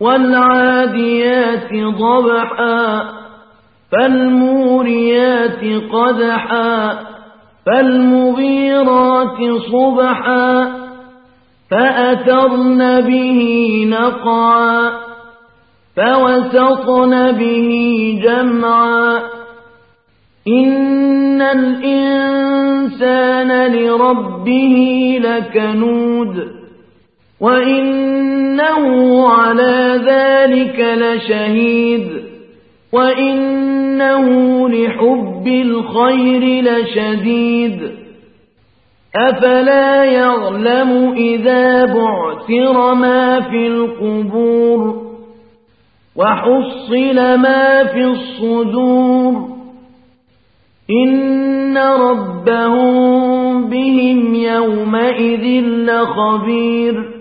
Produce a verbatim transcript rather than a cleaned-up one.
والعاديات ضبحا فالموريات قدحا فالمغيرات صبحا فأثرن به نقعا فوسطن به جمعا إن الإنسان لربه لكنود وإنه على ذلك لشهيد وإنه لحب الخير لشديد أفلا يعلم إذا بعثر ما في القبور وحصل ما في الصدور إن ربهم بهم يومئذ لخبير